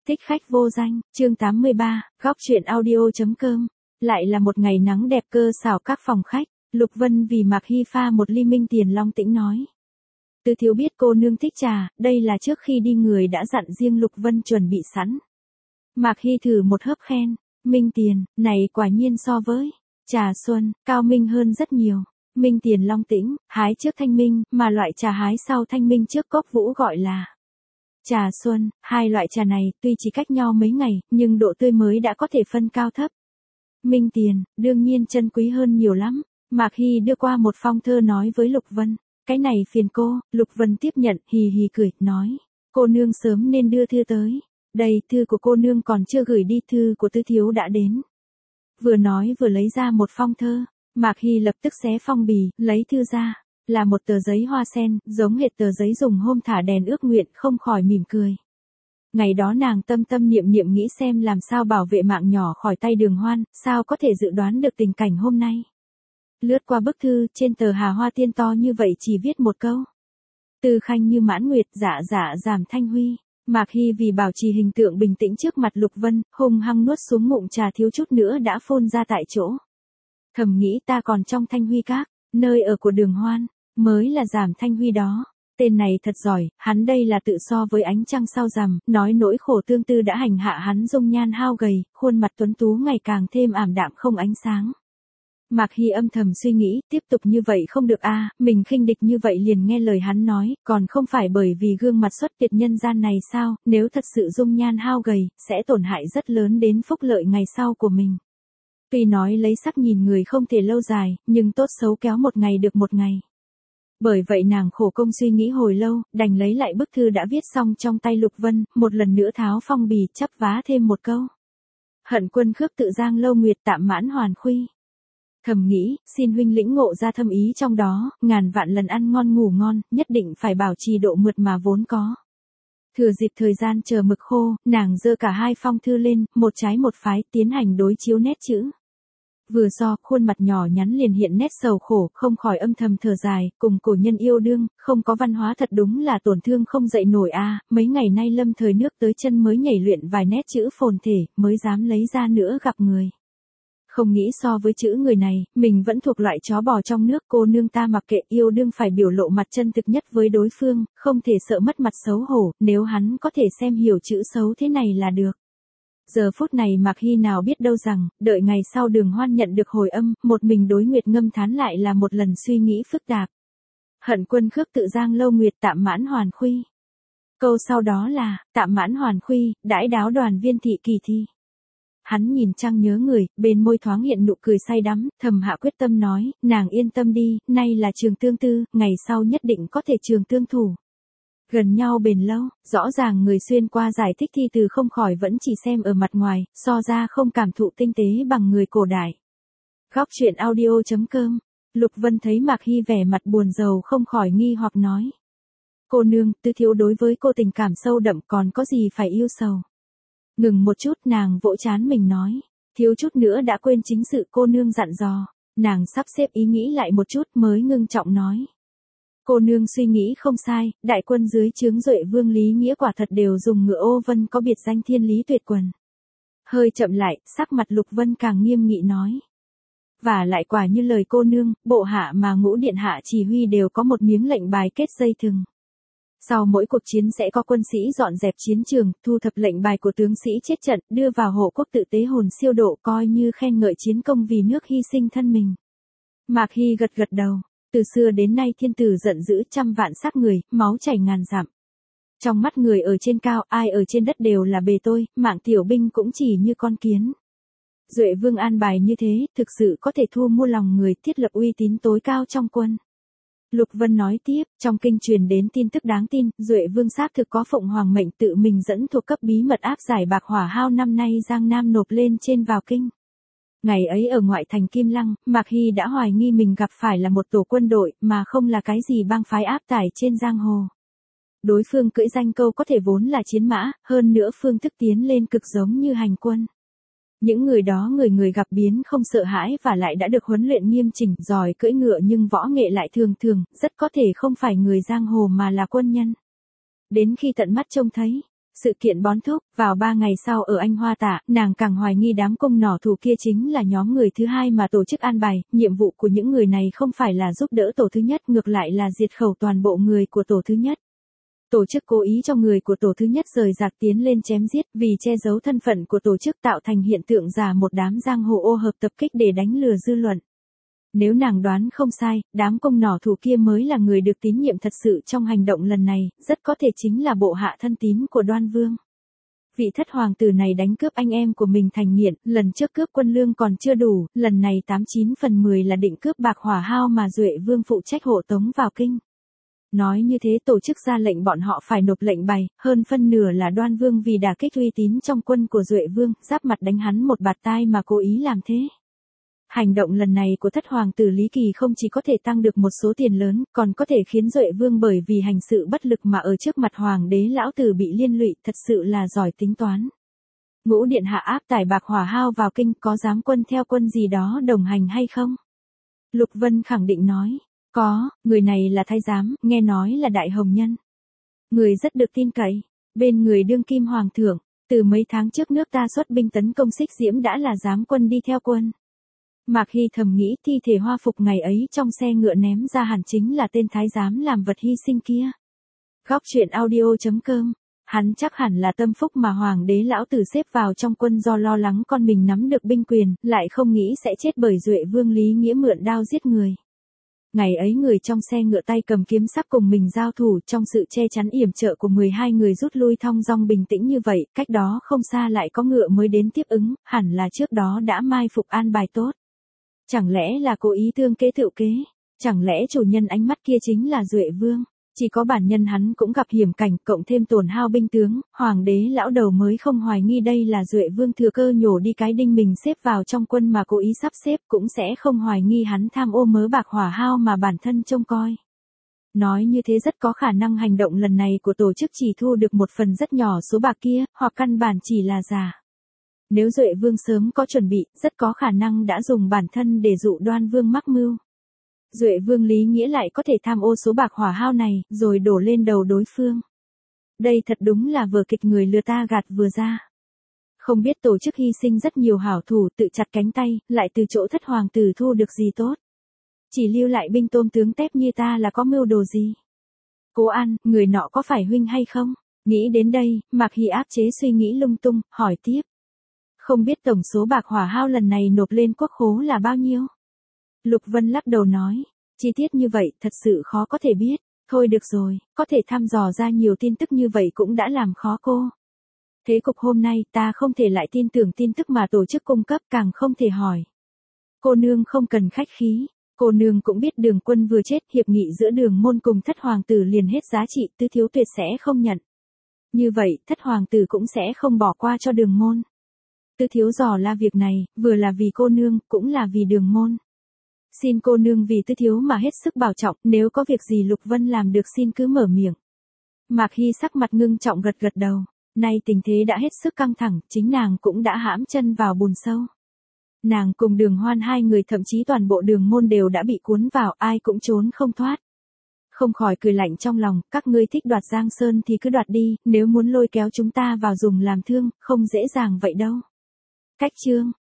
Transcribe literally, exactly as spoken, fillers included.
Thích khách vô danh, chương tám mươi ba, góc truyện audio.com. Lại là một ngày nắng đẹp cơ xảo các phòng khách, Lục Vân vì Mạc Hy pha một ly Minh Tiền long tĩnh nói. Tứ thiếu biết cô nương thích trà, đây là trước khi đi người đã dặn riêng Lục Vân chuẩn bị sẵn. Mạc Hy thử một hớp khen, Minh Tiền, này quả nhiên so với trà xuân, cao minh hơn rất nhiều. Minh Tiền long tĩnh, hái trước thanh minh, mà loại trà hái sau thanh minh trước cốc vũ gọi là trà xuân. Hai loại trà này tuy chỉ cách nhau mấy ngày, nhưng độ tươi mới đã có thể phân cao thấp. Minh Tiền, đương nhiên chân quý hơn nhiều lắm. Mạc Hy đưa qua một phong thơ nói với Lục Vân, cái này phiền cô. Lục Vân tiếp nhận, hì hì cười, nói, cô nương sớm nên đưa thư tới. Đây, thư của cô nương còn chưa gửi đi, thư của tứ thiếu đã đến. Vừa nói vừa lấy ra một phong thơ. Mạc Hy lập tức xé phong bì, lấy thư ra, là một tờ giấy hoa sen, giống hệt tờ giấy dùng hôm thả đèn ước nguyện, không khỏi mỉm cười. Ngày đó nàng tâm tâm niệm niệm nghĩ xem làm sao bảo vệ mạng nhỏ khỏi tay Đường Hoan, sao có thể dự đoán được tình cảnh hôm nay. Lướt qua bức thư, trên tờ hà hoa tiên to như vậy chỉ viết một câu. Từ khanh như mãn nguyệt, dạ dạ giảm thanh huy. Mạc Hy vì bảo trì hình tượng bình tĩnh trước mặt Lục Vân, hung hăng nuốt xuống ngụm trà thiếu chút nữa đã phun ra tại chỗ. Thầm nghĩ ta còn trong Thanh Huy Các, nơi ở của Đường Hoan, mới là Giảm Thanh Huy đó. Tên này thật giỏi, hắn đây là tự so với ánh trăng sau rằm, nói nỗi khổ tương tư đã hành hạ hắn dung nhan hao gầy, khuôn mặt tuấn tú ngày càng thêm ảm đạm không ánh sáng. Mạc Hy âm thầm suy nghĩ, tiếp tục như vậy không được a, à, mình khinh địch như vậy liền nghe lời hắn nói, còn không phải bởi vì gương mặt xuất tuyệt nhân gian này sao, nếu thật sự dung nhan hao gầy, sẽ tổn hại rất lớn đến phúc lợi ngày sau của mình. Tuy nói lấy sắc nhìn người không thể lâu dài, nhưng tốt xấu kéo một ngày được một ngày. Bởi vậy nàng khổ công suy nghĩ hồi lâu, đành lấy lại bức thư đã viết xong trong tay Lục Vân, một lần nữa tháo phong bì, chắp vá thêm một câu. Hận quân khước tự giang lâu nguyệt tạm mãn hoàn khuy. Thầm nghĩ, xin huynh lĩnh ngộ ra thâm ý trong đó, ngàn vạn lần ăn ngon ngủ ngon, nhất định phải bảo trì độ mượt mà vốn có. Thừa dịp thời gian chờ mực khô, nàng giơ cả hai phong thư lên, một trái một phái, tiến hành đối chiếu nét chữ. Vừa so, khuôn mặt nhỏ nhắn liền hiện nét sầu khổ, không khỏi âm thầm thở dài, cùng cổ nhân yêu đương, không có văn hóa thật đúng là tổn thương không dậy nổi a. À, mấy ngày nay lâm thời nước tới chân mới nhảy luyện vài nét chữ phồn thể, mới dám lấy ra nữa gặp người. Không nghĩ so với chữ người này, mình vẫn thuộc loại chó bò trong nước, cô nương ta mặc kệ, yêu đương phải biểu lộ mặt chân thực nhất với đối phương, không thể sợ mất mặt xấu hổ, nếu hắn có thể xem hiểu chữ xấu thế này là được. Giờ phút này Mạc Hy nào biết đâu rằng, đợi ngày sau Đường Hoan nhận được hồi âm, một mình đối nguyệt ngâm thán lại là một lần suy nghĩ phức tạp. Hận quân khước tự giang lâu nguyệt tạm mãn hoàn khuy. Câu sau đó là, tạm mãn hoàn khuy, đãi đáo đoàn viên thị kỳ thi. Hắn nhìn trăng nhớ người, bên môi thoáng hiện nụ cười say đắm, thầm hạ quyết tâm nói, nàng yên tâm đi, nay là trường tương tư, ngày sau nhất định có thể trường tương thủ. Gần nhau bền lâu, rõ ràng người xuyên qua giải thích thi từ không khỏi vẫn chỉ xem ở mặt ngoài, so ra không cảm thụ tinh tế bằng người cổ đại. Góc truyện audio.com. Lục Vân thấy Mạc Hy vẻ mặt buồn rầu không khỏi nghi hoặc nói. Cô nương, tứ thiếu đối với cô tình cảm sâu đậm còn có gì phải yêu sầu. Ngừng một chút nàng vỗ trán mình nói. Thiếu chút nữa đã quên chính sự cô nương dặn dò. Nàng sắp xếp ý nghĩ lại một chút mới ngưng trọng nói. Cô nương suy nghĩ không sai, đại quân dưới trướng Duệ Vương Lý Nghĩa quả thật đều dùng ngựa ô vân có biệt danh thiên lý tuyệt quần. Hơi chậm lại, sắc mặt Lục Vân càng nghiêm nghị nói. Và lại quả như lời cô nương, bộ hạ mà Ngũ điện hạ chỉ huy đều có một miếng lệnh bài kết dây thừng. Sau mỗi cuộc chiến sẽ có quân sĩ dọn dẹp chiến trường, thu thập lệnh bài của tướng sĩ chết trận, đưa vào hộ quốc tự tế hồn siêu độ coi như khen ngợi chiến công vì nước hy sinh thân mình. Mạc Hy gật gật đầu. Từ xưa đến nay thiên tử giận dữ trăm vạn sát người, máu chảy ngàn dặm. Trong mắt người ở trên cao, ai ở trên đất đều là bề tôi, mạng tiểu binh cũng chỉ như con kiến. Duệ Vương an bài như thế, thực sự có thể thu mua lòng người, thiết lập uy tín tối cao trong quân. Lục Vân nói tiếp, trong kinh truyền đến tin tức đáng tin, Duệ Vương xác thực có Phụng Hoàng mệnh tự mình dẫn thuộc cấp bí mật áp giải bạc hỏa hao năm nay Giang Nam nộp lên trên vào kinh. Ngày ấy ở ngoại thành Kim Lăng, Mạc Hy đã hoài nghi mình gặp phải là một tổ quân đội, mà không là cái gì bang phái áp tải trên giang hồ. Đối phương cưỡi danh câu có thể vốn là chiến mã, hơn nữa phương thức tiến lên cực giống như hành quân. Những người đó người người gặp biến không sợ hãi và lại đã được huấn luyện nghiêm chỉnh, giỏi cưỡi ngựa nhưng võ nghệ lại thường thường, rất có thể không phải người giang hồ mà là quân nhân. Đến khi tận mắt trông thấy, Sự kiện bón thúc, vào ba ngày sau ở Anh Hoa Tạ, nàng càng hoài nghi đám cung nỏ thù kia chính là nhóm người thứ hai mà tổ chức an bài, nhiệm vụ của những người này không phải là giúp đỡ tổ thứ nhất, ngược lại là diệt khẩu toàn bộ người của tổ thứ nhất. Tổ chức cố ý cho người của tổ thứ nhất rời rạc tiến lên chém giết, vì che giấu thân phận của tổ chức tạo thành hiện tượng giả một đám giang hồ ô hợp tập kích để đánh lừa dư luận. Nếu nàng đoán không sai, đám cung nỏ thủ kia mới là người được tín nhiệm thật sự trong hành động lần này, rất có thể chính là bộ hạ thân tín của Đoan Vương. Vị thất hoàng tử này đánh cướp anh em của mình thành nghiện, lần trước cướp quân lương còn chưa đủ, lần này tám chín phần mười là định cướp bạc hỏa hao mà Duệ Vương phụ trách hộ tống vào kinh. Nói như thế tổ chức ra lệnh bọn họ phải nộp lệnh bày, hơn phân nửa là Đoan Vương vì đả kích uy tín trong quân của Duệ Vương, giáp mặt đánh hắn một bạt tai mà cố ý làm thế. Hành động lần này của thất hoàng tử Lý Kỳ không chỉ có thể tăng được một số tiền lớn, còn có thể khiến Duệ Vương bởi vì hành sự bất lực mà ở trước mặt hoàng đế lão tử bị liên lụy, thật sự là giỏi tính toán. Ngũ điện hạ áp tải bạc hỏa hao vào kinh, có dám quân theo quân gì đó đồng hành hay không? Lục Vân khẳng định nói, có, người này là thái giám, nghe nói là đại hồng nhân. Người rất được tin cậy, bên người đương kim hoàng thượng, từ mấy tháng trước nước ta xuất binh tấn công Xích Diễm đã là giám quân đi theo quân. Mạc Hy thầm nghĩ thi thể hoa phục ngày ấy trong xe ngựa ném ra hẳn chính là tên thái giám làm vật hy sinh kia. Góc truyện audio chấm com, hắn chắc hẳn là tâm phúc mà hoàng đế lão tử xếp vào trong quân do lo lắng con mình nắm được binh quyền, lại không nghĩ sẽ chết bởi Duệ Vương Lý Nghĩa mượn đao giết người. Ngày ấy người trong xe ngựa tay cầm kiếm sắc cùng mình giao thủ, trong sự che chắn yểm trợ của mười hai người rút lui thong dong bình tĩnh như vậy, cách đó không xa lại có ngựa mới đến tiếp ứng, hẳn là trước đó đã mai phục an bài tốt. Chẳng lẽ là cố ý tương kế tựu kế? Chẳng lẽ chủ nhân ánh mắt kia chính là Duệ Vương? Chỉ có bản nhân hắn cũng gặp hiểm cảnh, cộng thêm tổn hao binh tướng, hoàng đế lão đầu mới không hoài nghi đây là Duệ Vương thừa cơ nhổ đi cái đinh mình xếp vào trong quân mà cố ý sắp xếp, cũng sẽ không hoài nghi hắn tham ô mớ bạc hỏa hao mà bản thân trông coi. Nói như thế rất có khả năng hành động lần này của tổ chức chỉ thu được một phần rất nhỏ số bạc kia, hoặc căn bản chỉ là giả. Nếu Duệ Vương sớm có chuẩn bị, rất có khả năng đã dùng bản thân để dụ Đoan Vương mắc mưu. Duệ Vương Lý Nghĩa lại có thể tham ô số bạc hỏa hao này, rồi đổ lên đầu đối phương. Đây thật đúng là vở kịch người lừa ta gạt vừa ra. Không biết tổ chức hy sinh rất nhiều hảo thủ tự chặt cánh tay, lại từ chỗ thất hoàng tử thu được gì tốt. Chỉ lưu lại binh tôm tướng tép như ta là có mưu đồ gì. Cố An, người nọ có phải huynh hay không? Nghĩ đến đây, Mạc Hy áp chế suy nghĩ lung tung, hỏi tiếp. Không biết tổng số bạc hỏa hao lần này nộp lên quốc khố là bao nhiêu? Lục Vân lắc đầu nói, chi tiết như vậy thật sự khó có thể biết. Thôi được rồi, có thể thăm dò ra nhiều tin tức như vậy cũng đã làm khó cô. Thế cục hôm nay ta không thể lại tin tưởng tin tức mà tổ chức cung cấp, càng không thể hỏi. Cô nương không cần khách khí, cô nương cũng biết Đường Quân vừa chết, hiệp nghị giữa Đường môn cùng thất hoàng tử liền hết giá trị, Tư thiếu tuyệt sẽ không nhận. Như vậy, thất hoàng tử cũng sẽ không bỏ qua cho Đường môn. Tư thiếu dò la việc này, vừa là vì cô nương, cũng là vì Đường môn. Xin cô nương vì Tư thiếu mà hết sức bảo trọng, nếu có việc gì Lục Vân làm được xin cứ mở miệng. Mạc Hy sắc mặt ngưng trọng gật gật đầu, nay tình thế đã hết sức căng thẳng, chính nàng cũng đã hãm chân vào bùn sâu. Nàng cùng Đường Hoan hai người thậm chí toàn bộ Đường môn đều đã bị cuốn vào, ai cũng trốn không thoát. Không khỏi cười lạnh trong lòng, các ngươi thích đoạt Giang Sơn thì cứ đoạt đi, nếu muốn lôi kéo chúng ta vào dùng làm thương, không dễ dàng vậy đâu. Cách chương